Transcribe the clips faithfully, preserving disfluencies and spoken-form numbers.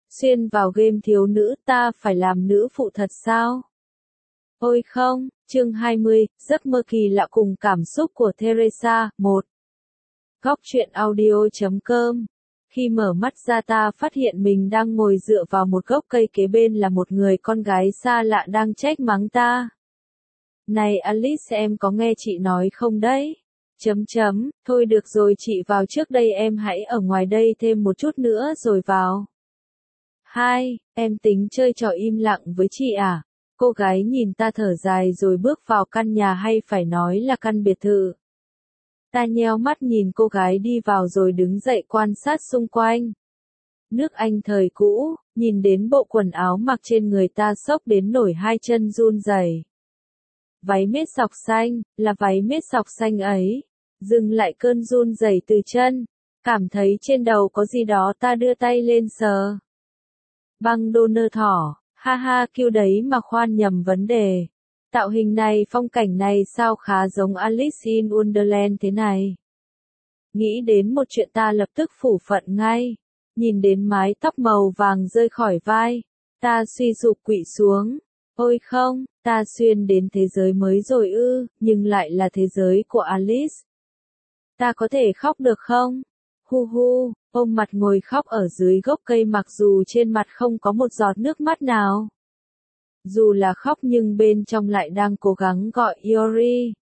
Xuyên vào game thiếu nữ, ta phải làm nữ phụ thật sao? Ôi không, chương hai mươi, giấc mơ kỳ lạ cùng cảm xúc của Teresa, một. Góc truyện audio chấm com. Khi mở mắt ra ta phát hiện mình đang ngồi dựa vào một gốc cây, kế bên là một người con gái xa lạ đang trách mắng ta. Này Alice, em có nghe chị nói không đấy? Chấm chấm, thôi được rồi, chị vào trước đây, em hãy ở ngoài đây thêm một chút nữa rồi vào. Hai, em tính chơi trò im lặng với chị à? Cô gái nhìn ta thở dài rồi bước vào căn nhà, hay phải nói là căn biệt thự. Ta nheo mắt nhìn cô gái đi vào rồi đứng dậy quan sát xung quanh. Nước Anh thời cũ, nhìn đến bộ quần áo mặc trên người ta xốc đến nổi hai chân run rẩy. Váy mết sọc xanh, là váy mết sọc xanh ấy. Dừng lại cơn run rẩy từ chân, cảm thấy trên đầu có gì đó, ta đưa tay lên sờ. Băng đô nơ thỏ, ha ha, kêu đấy mà khoan, nhầm vấn đề. Tạo hình này, phong cảnh này sao khá giống Alice in Wonderland thế này. Nghĩ đến một chuyện ta lập tức phủ phận ngay. Nhìn đến mái tóc màu vàng rơi khỏi vai, ta suy sụp quỵ xuống. Ôi không, ta xuyên đến thế giới mới rồi ư, nhưng lại là thế giới của Alice. Ta có thể khóc được không? Hu hu, ôm mặt ngồi khóc ở dưới gốc cây mặc dù trên mặt không có một giọt nước mắt nào. Dù là khóc nhưng bên trong lại đang cố gắng gọi Iori.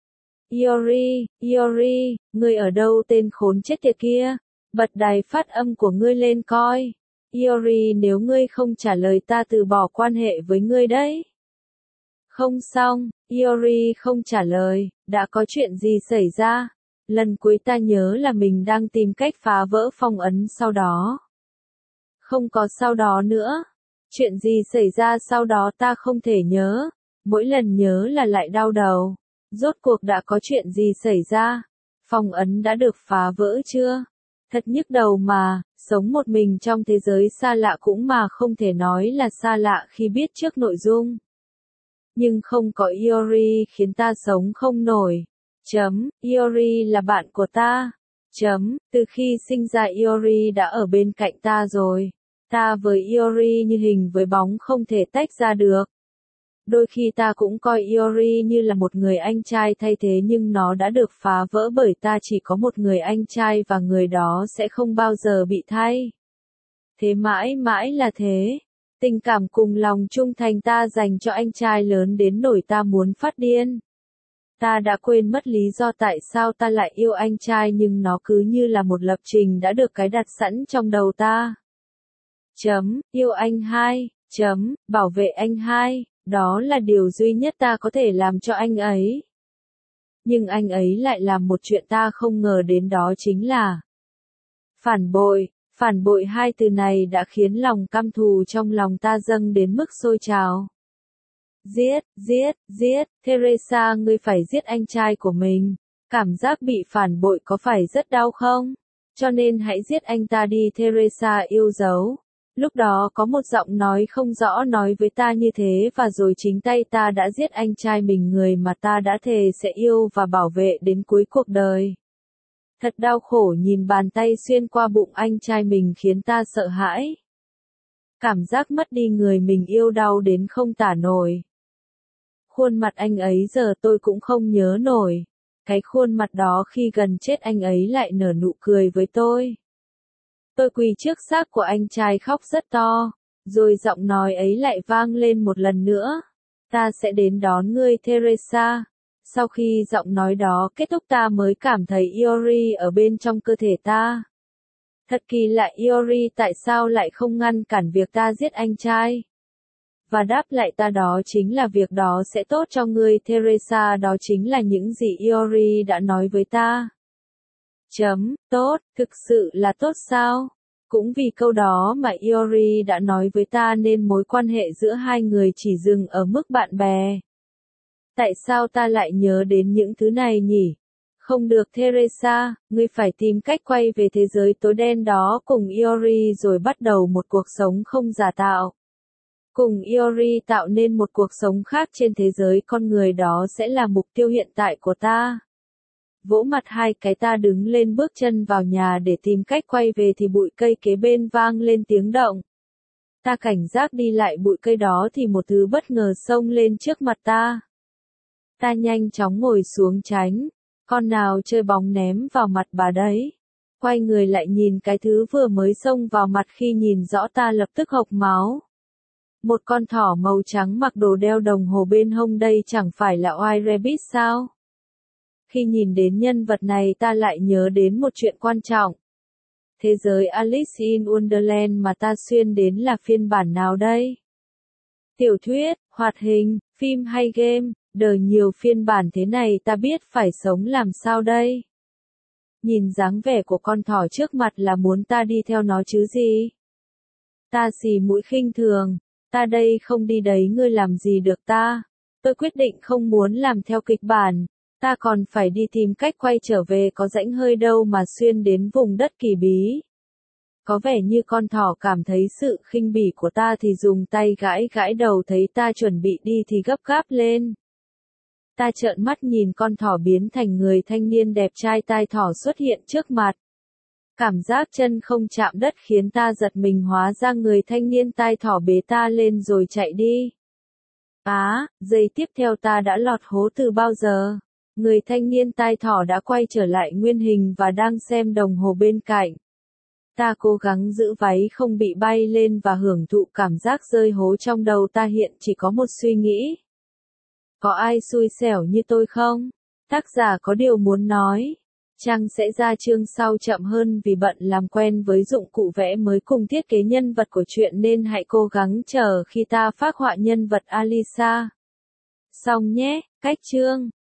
Iori, Iori, ngươi ở đâu tên khốn chết tiệt kia? Bật đài phát âm của ngươi lên coi. Iori, nếu ngươi không trả lời ta từ bỏ quan hệ với ngươi đấy. Không xong, Iori không trả lời, đã có chuyện gì xảy ra? Lần cuối ta nhớ là mình đang tìm cách phá vỡ phong ấn sau đó. Không có sau đó nữa. Chuyện gì xảy ra sau đó ta không thể nhớ. Mỗi lần nhớ là lại đau đầu. Rốt cuộc đã có chuyện gì xảy ra? Phong ấn đã được phá vỡ chưa? Thật nhức đầu mà, sống một mình trong thế giới xa lạ cũng mà không thể nói là xa lạ khi biết trước nội dung. Nhưng không có Iori khiến ta sống không nổi. Chấm, Iori là bạn của ta. Chấm, từ khi sinh ra Iori đã ở bên cạnh ta rồi. Ta với Iori như hình với bóng, không thể tách ra được. Đôi khi ta cũng coi Iori như là một người anh trai thay thế, nhưng nó đã được phá vỡ bởi ta chỉ có một người anh trai và người đó sẽ không bao giờ bị thay. Thế mãi mãi là thế. Tình cảm cùng lòng trung thành ta dành cho anh trai lớn đến nỗi ta muốn phát điên. Ta đã quên mất lý do tại sao ta lại yêu anh trai, nhưng nó cứ như là một lập trình đã được cài đặt sẵn trong đầu ta. Chấm, yêu anh hai, chấm, bảo vệ anh hai, đó là điều duy nhất ta có thể làm cho anh ấy. Nhưng anh ấy lại làm một chuyện ta không ngờ đến, đó chính là phản bội. Phản bội, hai từ này đã khiến lòng căm thù trong lòng ta dâng đến mức sôi trào. Giết, giết, giết, Teresa, ngươi phải giết anh trai của mình. Cảm giác bị phản bội có phải rất đau không? Cho nên hãy giết anh ta đi, Teresa yêu dấu. Lúc đó có một giọng nói không rõ nói với ta như thế, và rồi chính tay ta đã giết anh trai mình, người mà ta đã thề sẽ yêu và bảo vệ đến cuối cuộc đời. Thật đau khổ nhìn bàn tay xuyên qua bụng anh trai mình khiến ta sợ hãi. Cảm giác mất đi người mình yêu đau đến không tả nổi. Khuôn mặt anh ấy giờ tôi cũng không nhớ nổi. Cái khuôn mặt đó khi gần chết anh ấy lại nở nụ cười với tôi. Tôi quỳ trước xác của anh trai khóc rất to, rồi giọng nói ấy lại vang lên một lần nữa. Ta sẽ đến đón ngươi, Teresa. Sau khi giọng nói đó kết thúc, ta mới cảm thấy Iori ở bên trong cơ thể ta. Thật kỳ lạ, Iori tại sao lại không ngăn cản việc ta giết anh trai? Và đáp lại ta, đó chính là việc đó sẽ tốt cho ngươi, Teresa, đó chính là những gì Iori đã nói với ta. Chấm, tốt, thực sự là tốt sao? Cũng vì câu đó mà Iori đã nói với ta nên mối quan hệ giữa hai người chỉ dừng ở mức bạn bè. Tại sao ta lại nhớ đến những thứ này nhỉ? Không được, Teresa, ngươi phải tìm cách quay về thế giới tối đen đó cùng Iori rồi bắt đầu một cuộc sống không giả tạo. Cùng Iori tạo nên một cuộc sống khác trên thế giới con người, đó sẽ là mục tiêu hiện tại của ta. Vỗ mặt hai cái, ta đứng lên bước chân vào nhà để tìm cách quay về thì bụi cây kế bên vang lên tiếng động. Ta cảnh giác đi lại bụi cây đó thì một thứ bất ngờ xông lên trước mặt ta. Ta nhanh chóng ngồi xuống tránh. Con nào chơi bóng ném vào mặt bà đấy. Quay người lại nhìn cái thứ vừa mới xông vào mặt, khi nhìn rõ ta lập tức hộc máu. Một con thỏ màu trắng mặc đồ đeo đồng hồ bên hông, đây chẳng phải là White Rabbit sao? Khi nhìn đến nhân vật này ta lại nhớ đến một chuyện quan trọng. Thế giới Alice in Wonderland mà ta xuyên đến là phiên bản nào đây? Tiểu thuyết, hoạt hình, phim hay game, đời nhiều phiên bản thế này ta biết phải sống làm sao đây? Nhìn dáng vẻ của con thỏ trước mặt là muốn ta đi theo nó chứ gì? Ta xì mũi khinh thường, ta đây không đi đấy ngươi làm gì được ta? Tôi quyết định không muốn làm theo kịch bản, ta còn phải đi tìm cách quay trở về, có rãnh hơi đâu mà xuyên đến vùng đất kỳ bí. Có vẻ như con thỏ cảm thấy sự khinh bỉ của ta thì dùng tay gãi gãi đầu, thấy ta chuẩn bị đi thì gấp gáp lên. Ta trợn mắt nhìn con thỏ biến thành người thanh niên đẹp trai tai thỏ xuất hiện trước mặt. Cảm giác chân không chạm đất khiến ta giật mình, hóa ra người thanh niên tai thỏ bế ta lên rồi chạy đi. Á, giây tiếp theo ta đã lọt hố từ bao giờ. Người thanh niên tai thỏ đã quay trở lại nguyên hình và đang xem đồng hồ bên cạnh. Ta cố gắng giữ váy không bị bay lên và hưởng thụ cảm giác rơi hố, trong đầu ta hiện chỉ có một suy nghĩ. Có ai xui xẻo như tôi không? Tác giả có điều muốn nói. Trang sẽ ra chương sau chậm hơn vì bận làm quen với dụng cụ vẽ mới cùng thiết kế nhân vật của truyện, nên hãy cố gắng chờ khi ta phác họa nhân vật Alisa. Xong nhé, cách chương.